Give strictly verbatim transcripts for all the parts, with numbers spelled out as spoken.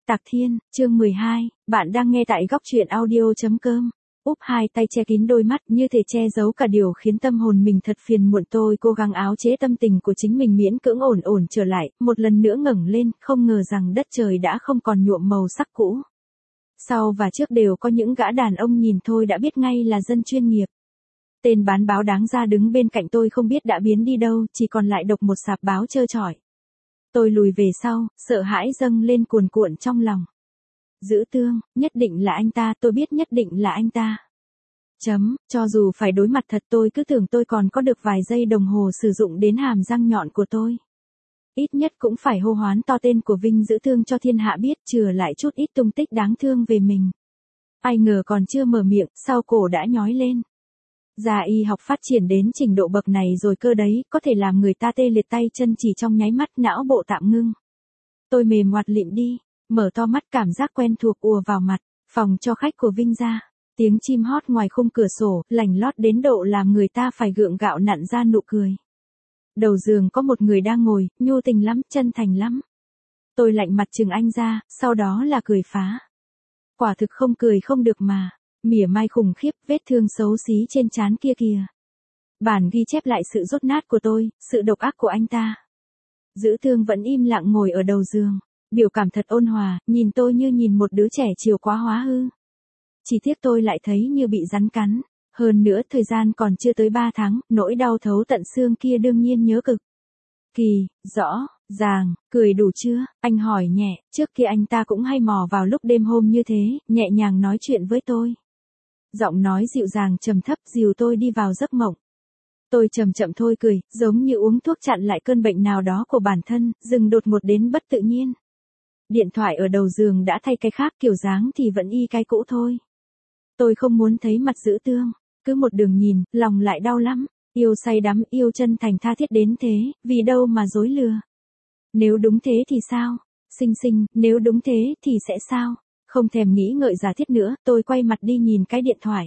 Tạc Thiên, chương mười hai, bạn đang nghe tại góc truyện audio.com. Úp hai tay che kín đôi mắt như thể che giấu cả điều khiến tâm hồn mình thật phiền muộn. Tôi cố gắng áo chế tâm tình của chính mình miễn cưỡng ổn ổn trở lại, một lần nữa ngẩng lên, không ngờ rằng đất trời đã không còn nhuộm màu sắc cũ. Sau và trước đều có những gã đàn ông nhìn thôi đã biết ngay là dân chuyên nghiệp. Tên bán báo đáng ra đứng bên cạnh tôi không biết đã biến đi đâu, chỉ còn lại độc một sạp báo trơ trọi. Tôi lùi về sau, sợ hãi dâng lên cuồn cuộn trong lòng. Giữ Tương, nhất định là anh ta, tôi biết nhất định là anh ta. Chấm, cho dù phải đối mặt thật tôi cứ tưởng tôi còn có được vài giây đồng hồ sử dụng đến hàm răng nhọn của tôi. Ít nhất cũng phải hô hoán to tên của Vinh Giữ Tương cho thiên hạ biết, chừa lại chút ít tung tích đáng thương về mình. Ai ngờ còn chưa mở miệng, sau cổ đã nhói lên. Gia y học phát triển đến trình độ bậc này rồi cơ đấy, có thể làm người ta tê liệt tay chân chỉ trong nháy mắt, não bộ tạm ngưng. Tôi mềm oặt lịm đi, mở to mắt, cảm giác quen thuộc ùa vào mặt, phòng cho khách của Vinh gia. Tiếng chim hót ngoài khung cửa sổ, lành lót đến độ làm người ta phải gượng gạo nặn ra nụ cười. Đầu giường có một người đang ngồi, nhu tình lắm, chân thành lắm. Tôi lạnh mặt chừng anh ra, sau đó là cười phá. Quả thực không cười không được mà. Mỉa mai khủng khiếp, vết thương xấu xí trên trán kia kìa. Bản ghi chép lại sự dốt nát của tôi, sự độc ác của anh ta. Giữ Tương vẫn im lặng ngồi ở đầu giường, biểu cảm thật ôn hòa, nhìn tôi như nhìn một đứa trẻ chiều quá hóa hư. Chỉ tiếc tôi lại thấy như bị rắn cắn, hơn nữa thời gian còn chưa tới ba tháng, nỗi đau thấu tận xương kia đương nhiên nhớ cực. Kỳ, rõ, ràng, cười đủ chưa, anh hỏi nhẹ, trước kia anh ta cũng hay mò vào lúc đêm hôm như thế, nhẹ nhàng nói chuyện với tôi. Giọng nói dịu dàng trầm thấp dìu tôi đi vào giấc mộng. Tôi chậm chậm thôi cười, giống như uống thuốc chặn lại cơn bệnh nào đó của bản thân, dừng đột ngột đến bất tự nhiên. Điện thoại ở đầu giường đã thay cái khác, kiểu dáng thì vẫn y cái cũ thôi. Tôi không muốn thấy mặt Giữ Tương, cứ một đường nhìn, lòng lại đau lắm, yêu say đắm, yêu chân thành tha thiết đến thế, vì đâu mà dối lừa. Nếu đúng thế thì sao? Xinh xinh, nếu đúng thế thì sẽ sao? Không thèm nghĩ ngợi giả thiết nữa, tôi quay mặt đi nhìn cái điện thoại.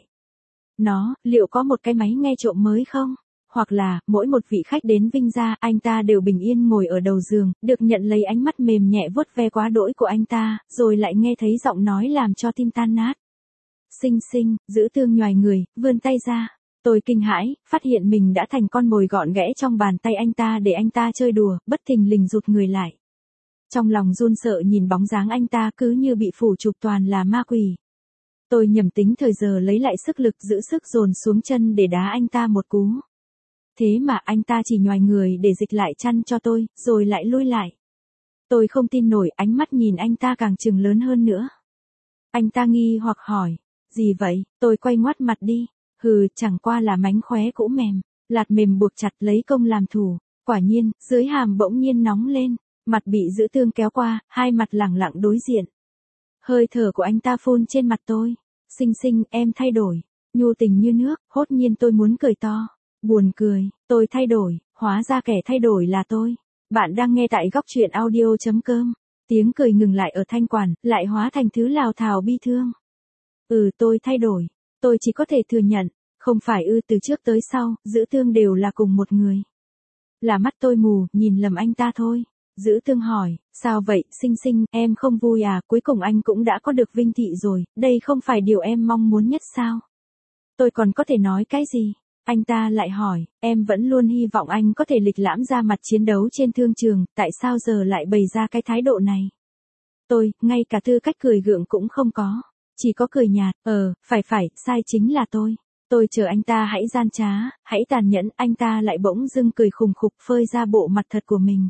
Nó, liệu có một cái máy nghe trộm mới không? Hoặc là, mỗi một vị khách đến Vinh gia, anh ta đều bình yên ngồi ở đầu giường, được nhận lấy ánh mắt mềm nhẹ vuốt ve quá đỗi của anh ta, rồi lại nghe thấy giọng nói làm cho tim tan nát. Xinh xinh, Giữ Tương nhoài người, vươn tay ra. Tôi kinh hãi, phát hiện mình đã thành con mồi gọn ghẽ trong bàn tay anh ta để anh ta chơi đùa, bất thình lình rụt người lại. Trong lòng run sợ nhìn bóng dáng anh ta cứ như bị phủ chụp toàn là ma quỷ. Tôi nhầm tính thời giờ lấy lại sức lực, giữ sức dồn xuống chân để đá anh ta một cú. Thế mà anh ta chỉ nhoài người để dịch lại chăn cho tôi, rồi lại lui lại. Tôi không tin nổi, ánh mắt nhìn anh ta càng trừng lớn hơn nữa. Anh ta nghi hoặc hỏi, gì vậy? Tôi quay ngoắt mặt đi. Hừ, chẳng qua là mánh khóe cũ mềm, lạt mềm buộc chặt lấy công làm thủ. Quả nhiên, dưới hàm bỗng nhiên nóng lên. Mặt bị Giữ Tương kéo qua, hai mặt lẳng lặng đối diện. Hơi thở của anh ta phun trên mặt tôi. Xinh xinh, em thay đổi. Nhu tình như nước, hốt nhiên tôi muốn cười to. Buồn cười, tôi thay đổi, hóa ra kẻ thay đổi là tôi. Bạn đang nghe tại góc truyện audio.com. Tiếng cười ngừng lại ở thanh quản, lại hóa thành thứ lào thào bi thương. Ừ, tôi thay đổi. Tôi chỉ có thể thừa nhận. Không phải ư, từ trước tới sau, Giữ Tương đều là cùng một người. Là mắt tôi mù, nhìn lầm anh ta thôi. Giữ Tương hỏi, sao vậy, xinh xinh, em không vui à, cuối cùng anh cũng đã có được Vinh thị rồi, đây không phải điều em mong muốn nhất sao? Tôi còn có thể nói cái gì? Anh ta lại hỏi, em vẫn luôn hy vọng anh có thể lịch lãm ra mặt chiến đấu trên thương trường, tại sao giờ lại bày ra cái thái độ này? Tôi, ngay cả tư cách cười gượng cũng không có, chỉ có cười nhạt, ờ, phải phải, sai chính là tôi. Tôi chờ anh ta hãy gian trá, hãy tàn nhẫn, anh ta lại bỗng dưng cười khùng khục phơi ra bộ mặt thật của mình.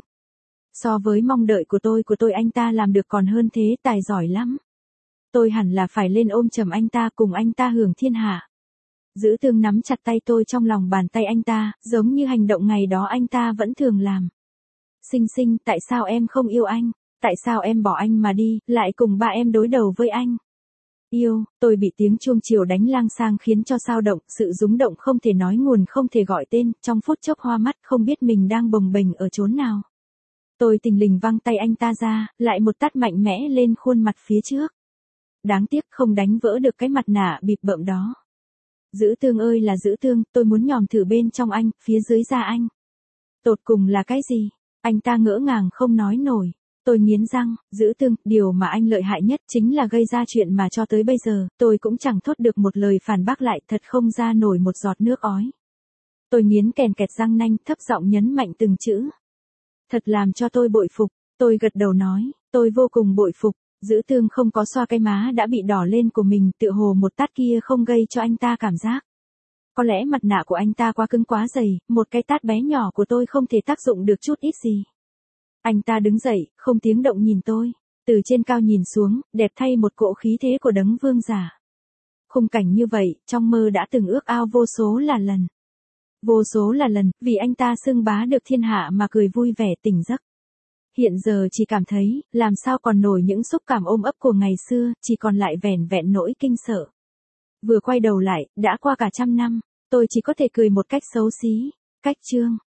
So với mong đợi của tôi của tôi anh ta làm được còn hơn thế, tài giỏi lắm. Tôi hẳn là phải lên ôm chầm anh ta, cùng anh ta hưởng thiên hạ. Giữ Tương nắm chặt tay tôi trong lòng bàn tay anh ta, giống như hành động ngày đó anh ta vẫn thường làm. Xinh xinh, tại sao em không yêu anh? Tại sao em bỏ anh mà đi, lại cùng ba em đối đầu với anh? Yêu, tôi bị tiếng chuông chiều đánh lang sang khiến cho sao động, sự rúng động không thể nói nguồn, không thể gọi tên, trong phút chốc hoa mắt không biết mình đang bồng bềnh ở chốn nào. Tôi tình lình văng tay anh ta ra, lại một tát mạnh mẽ lên khuôn mặt phía trước. Đáng tiếc không đánh vỡ được cái mặt nạ bịp bợm đó. Giữ Tương ơi là Giữ Tương, tôi muốn nhòm thử bên trong anh, phía dưới da anh. Tột cùng là cái gì? Anh ta ngỡ ngàng không nói nổi. Tôi nghiến răng, Dữ Tương, điều mà anh lợi hại nhất chính là gây ra chuyện mà cho tới bây giờ, tôi cũng chẳng thốt được một lời phản bác lại, thật không ra nổi một giọt nước ói. Tôi nghiến kèn kẹt răng nanh, thấp giọng nhấn mạnh từng chữ. Thật làm cho tôi bội phục, tôi gật đầu nói, tôi vô cùng bội phục. Dữ Tương không có xoa cái má đã bị đỏ lên của mình, tựa hồ một tát kia không gây cho anh ta cảm giác. Có lẽ mặt nạ của anh ta quá cứng quá dày, một cái tát bé nhỏ của tôi không thể tác dụng được chút ít gì. Anh ta đứng dậy, không tiếng động nhìn tôi, từ trên cao nhìn xuống, đẹp thay một cỗ khí thế của đấng vương giả. Khung cảnh như vậy, trong mơ đã từng ước ao vô số là lần. Vô số là lần, vì anh ta xưng bá được thiên hạ mà cười vui vẻ tỉnh giấc. Hiện giờ chỉ cảm thấy, làm sao còn nổi những xúc cảm ôm ấp của ngày xưa, chỉ còn lại vẻn vẹn nỗi kinh sợ. Vừa quay đầu lại, đã qua cả trăm năm, tôi chỉ có thể cười một cách xấu xí. Cách chương